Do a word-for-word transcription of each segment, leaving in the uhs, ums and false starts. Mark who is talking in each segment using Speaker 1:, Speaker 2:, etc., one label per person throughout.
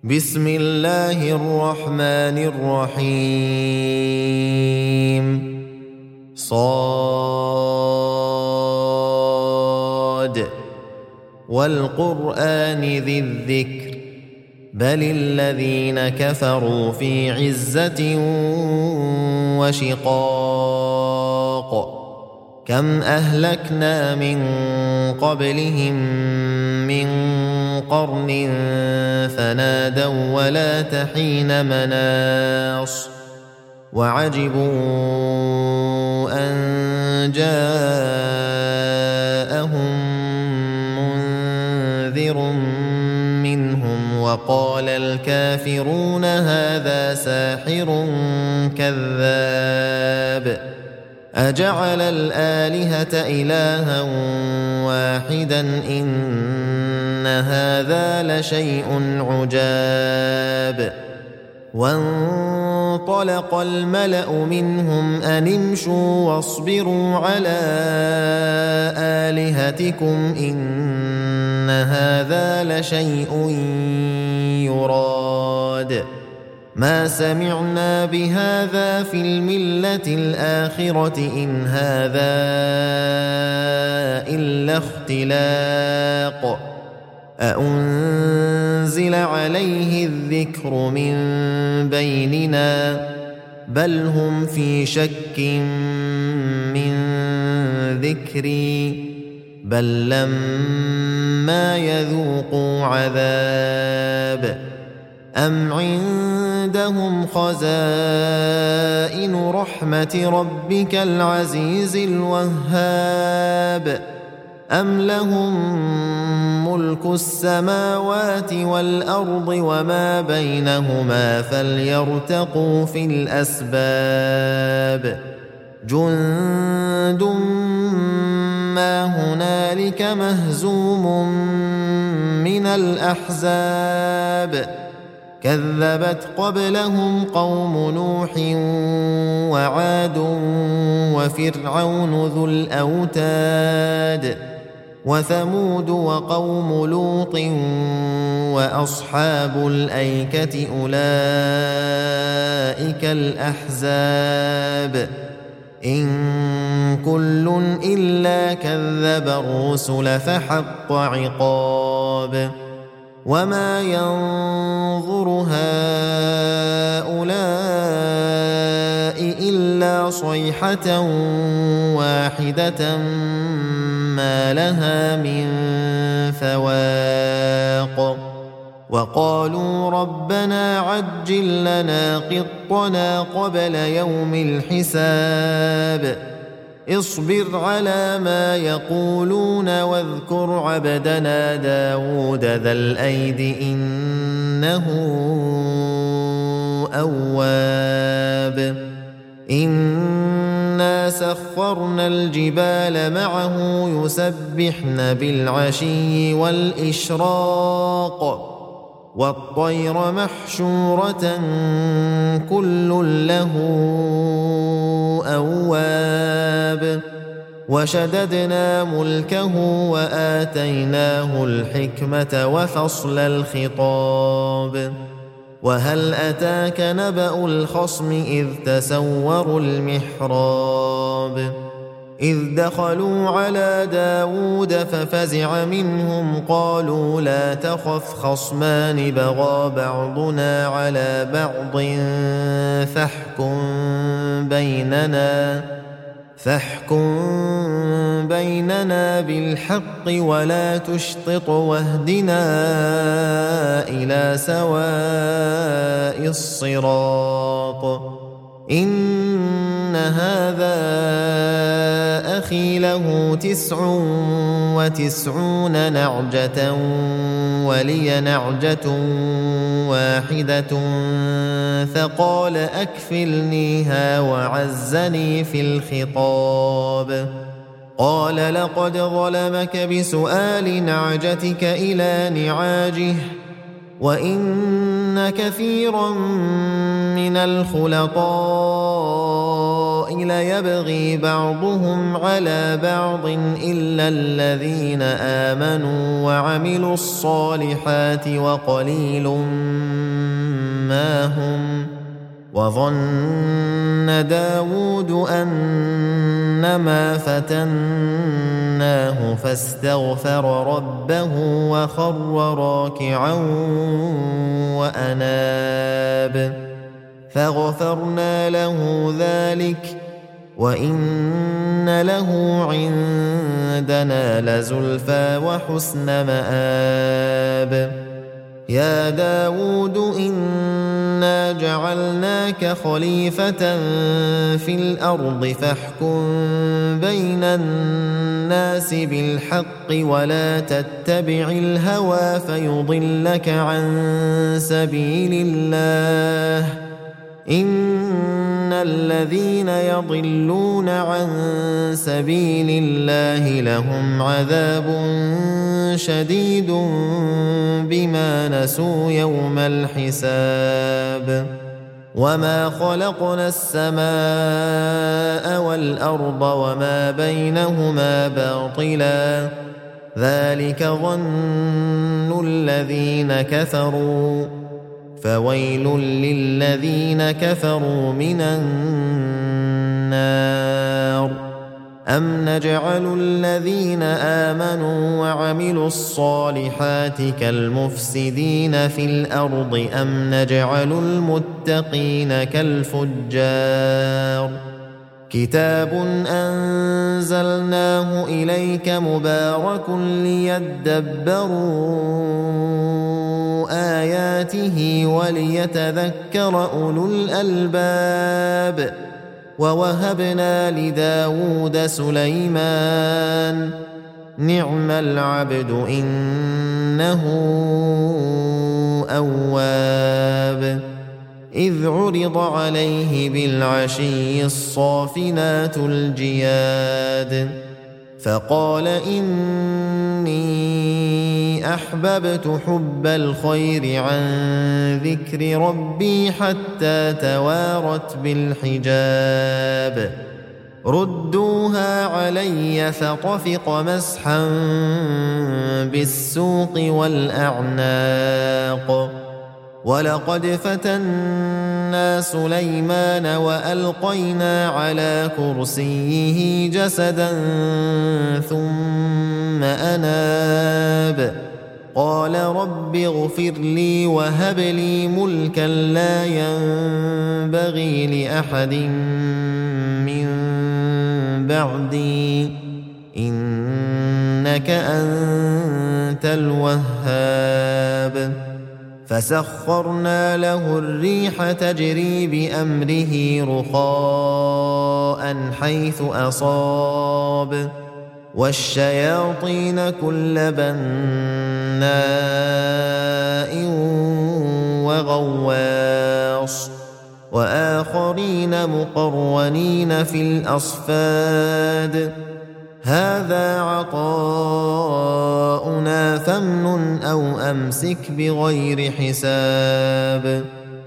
Speaker 1: بسم الله الرحمن الرحيم صاد والقرآن ذي الذكر بل الذين كفروا في عزة وشقاق كم أهلكنا من قبلهم من قرن فنادوا ولا تحين مناص وعجبوا أن جاءهم منذر منهم وقال الكافرون هذا ساحر كذاب أجعل الآلهة إلها واحدا إن هذا لشيء عجاب وانطلق الملأ منهم أن امشوا واصبروا على آلهتكم إن هذا لشيء يراد ما سمعنا بهذا في الملة الآخرة إن هذا إلا اختلاق أأنزل عليه الذكر من بيننا بل هم في شك من ذكري بل لما يذوقوا عذاب أم عندهم خزائن رحمة ربك العزيز الوهاب أم لهم ملك السماوات والأرض وما بينهما فليرتقوا في الأسباب جند ما هنالك مهزوم من الأحزاب كذبت قبلهم قوم نوح وعاد وفرعون ذو الأوتاد وثمود وقوم لوط وأصحاب الأيكة أولئك الأحزاب إن كل إلا كذب الرسل فحق عقاب وما ينظر هؤلاء إلا صيحة واحدة ما لها من فواق وقالوا ربنا عجل لنا قطنا قبل يوم الحساب اصبر على ما يقولون واذكر عبدنا داود ذا الأيد إنه أواب إنا سخرنا الجبال معه يسبحن بالعشي والإشراق والطير محشورة كل له أواب وشددنا ملكه وآتيناه الحكمة وفصل الخطاب وهل أتاك نبأ الخصم إذ تسوروا المحراب إذ دخلوا على داود ففزع منهم قالوا لا تخف خصمان بغى بعضنا على بعض فاحكم بيننا فاحكم بيننا بالحق ولا تشطط واهدنا إلى سواء الصراط إن هذا أخي له تسع وتسعون نعجة ولي نعجة واحدة فقال أكفلنيها وعزني في الخطاب قال لقد ظلمك بسؤال نعجتك إلى نعاجه وإن كثيرا من الخلطاء ليبغي بعضهم على بعض إلا الذين آمنوا وعملوا الصالحات وقليل ما هم. وظن داود أنما فتناه فاستغفر ربه وخر راكعا وأناب فغفرنا له ذلك وإن له عندنا لزلفى وحسن مآب. يا داود إنا جعلناك خليفة في الأرض فاحكم بين الناس بالحق ولا تتبع الهوى فيضلك عن سبيل الله. إن الذين يضلون عن سبيل الله لهم عذاب شديد بما نسوا يوم الحساب. وما خلقنا السماء والأرض وما بينهما باطلا ذلك ظن الذين كفروا فويل للذين كفروا من النار. أم نجعل الذين آمنوا وعملوا الصالحات كالمفسدين في الأرض أم نجعل المتقين كالفجار. كتاب أنزلناه إليك مبارك ليدبروا آياته وليتذكر أولو الألباب. ووهبنا لداود سليمان نعم العبد إنه أواب. إذ عرض عليه بالعشي الصافنات الجياد فقال إني أحببت حب الخير عن ذكر ربي حتى توارت بالحجاب. ردوها علي فطفق مسحا بالسوق والأعناق. ولقد فتنا سليمان وألقينا على كرسيه جسدا ثم أناب قال رب اغفر لي وهب لي ملكا لا ينبغي لأحد من بعدي إنك أنت الوهاب. فسخرنا له الريح تجري بأمره رخاء حيث أصاب والشياطين كل بناء وغواص وآخرين مقرنين في الأصفاد. هذا عطاؤنا فامنن أو أمسك بغير حساب.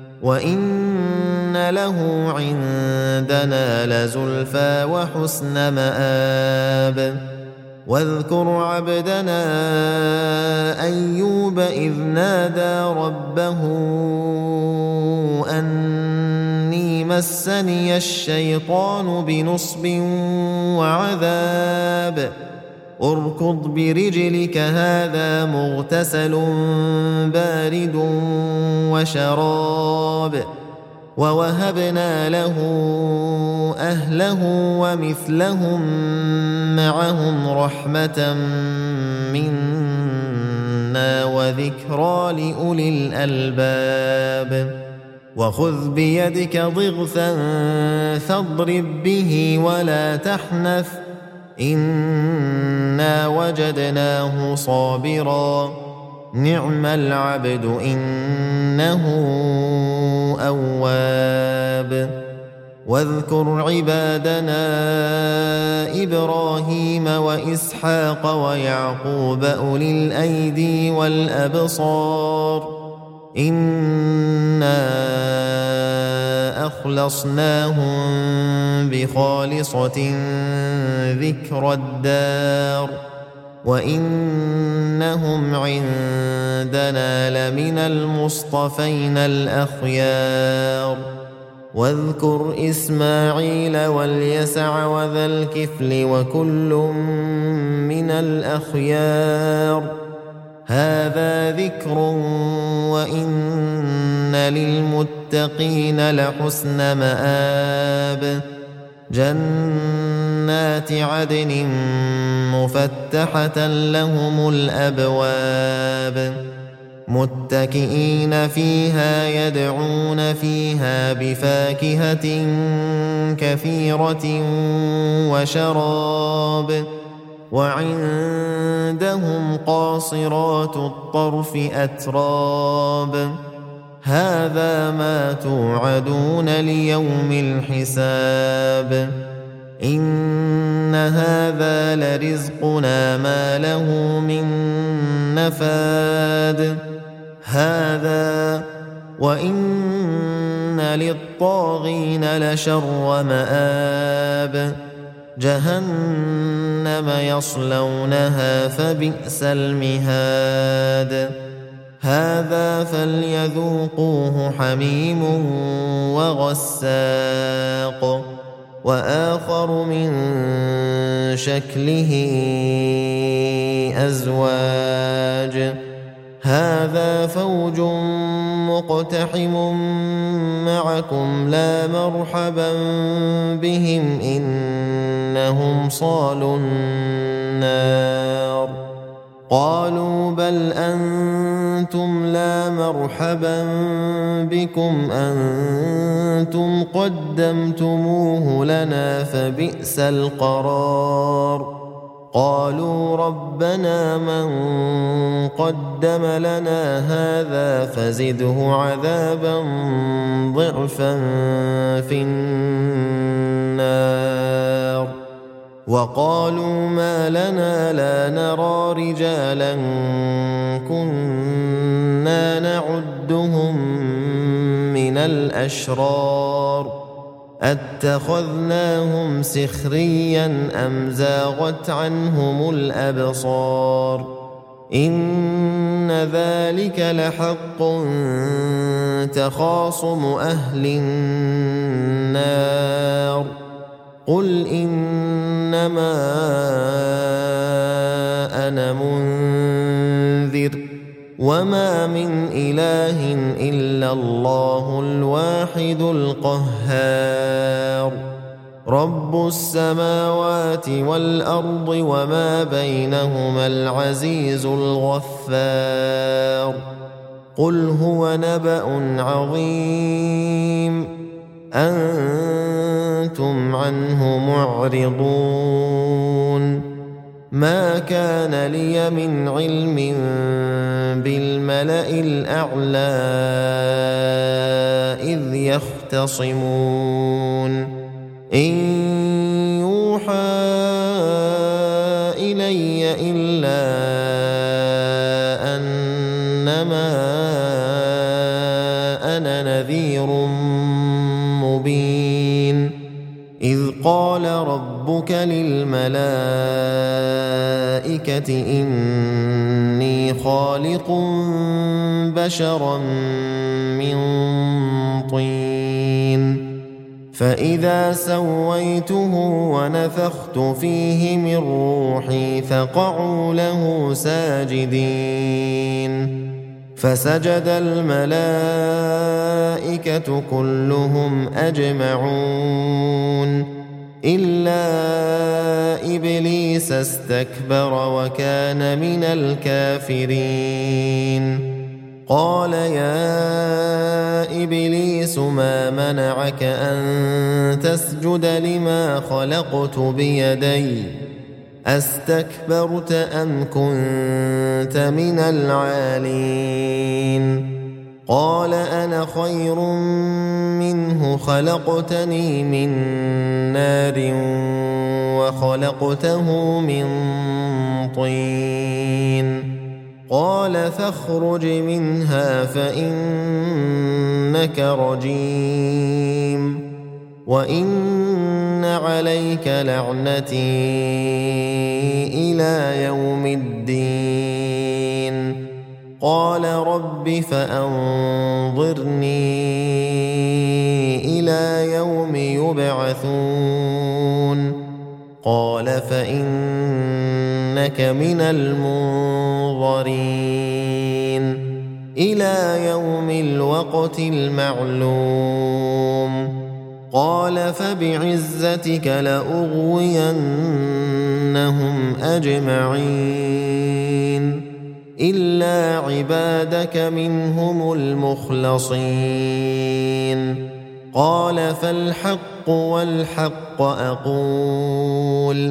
Speaker 1: وإن له عندنا لزلفى وحسن مآب. واذكر عبدنا أيوب إذ نادى ربه أني مسني الشيطان بنصب وعذاب. اركض برجلك هذا مغتسل بارد وشراب. ووهبنا له أهله ومثلهم معهم رحمة منا وذكرى لأولي الألباب. وخذ بيدك ضغثا فاضرب به ولا تحنث إنا وجدناه صابرا نعم العبد إنه أواب. واذكر عبادنا إبراهيم وإسحاق ويعقوب أولي الأيدي والأبصار إنا أخلصناهم بخالصة ذكر الدار وإنهم عندنا لمن المصطفين الأخيار واذكر إسماعيل واليسع وذا الكفل وكل من الأخيار هذا ذكر وإن للمتقين لحسن مآب جنات عدن مفتحة لهم الأبواب متكئين فيها يدعون فيها بفاكهة كثيرة وشراب وعندهم قاصرات الطرف أتراب هذا ما توعدون ليوم الحساب إن هذا لرزقنا ما له من نفاد هذا وإن للطاغين لشر مآب جهنم يصلونها فبئس المهاد هذا فليذوقوه حميم وغساق وآخر من شكله أزواج هذا فوج مقتحم معكم لا مرحبا بهم إنهم صالوا النار قالوا بل أنتم لا مرحبا بكم أنتم قدمتموه لنا فبئس القرار قالوا ربنا من قدم لنا هذا فزده عذابا ضعفا في النار وقالوا ما لنا لا نرى رجالا كنا نعدهم من الأشرار أتخذناهم سخريا أم زاغت عنهم الأبصار إن ذلك لحق تخاصم أهل النار قل إنما أنا منذر وما من إله إلا الله الواحد القهار رب السماوات والأرض وما بينهما العزيز الغفار قل هو نبأ عظيم أنتم عنه معرضون ما كان لي من علم بالملأ الأعلى إذ يختصمون إن يوحى إلي إلا أنما أنا نذير مبين إذ قال ربك للملائكة إني خالق بشرا من طين فإذا سويته ونفخت فيه من روحي فقعوا له ساجدين فسجد الملائكة كلهم أجمعون إلا إبليس استكبر وكان من الكافرين قال يا إبليس ما منعك أن تسجد لما خلقت بيدي أستكبرت أم كنت من العالين قال أنا خير منه خلقتني من نار وخلقته من طين قال فاخرج منها فإنك رجيم وإن عليك لعنتي إلى يوم الدين قال رب فأنظرني إلى يوم يبعثون قال فإنك من المنظرين إلى يوم الوقت المعلوم قال فبعزتك لأغوينهم أجمعين إلا عبادك منهم المخلصين قال فالحق والحق أقول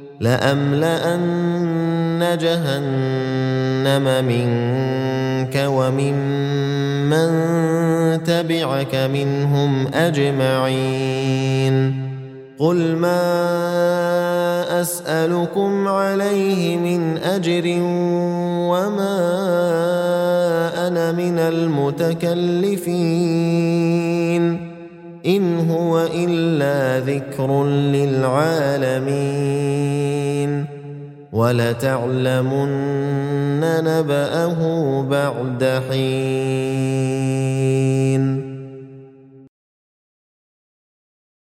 Speaker 1: لأملأن جهنم منك وممن تبعك منهم أجمعين قل ما أسألكم عليه من أجر وما أنا من المتكلفين إن هو إلا ذكر للعالمين ولتعلمن نبأه بعد حين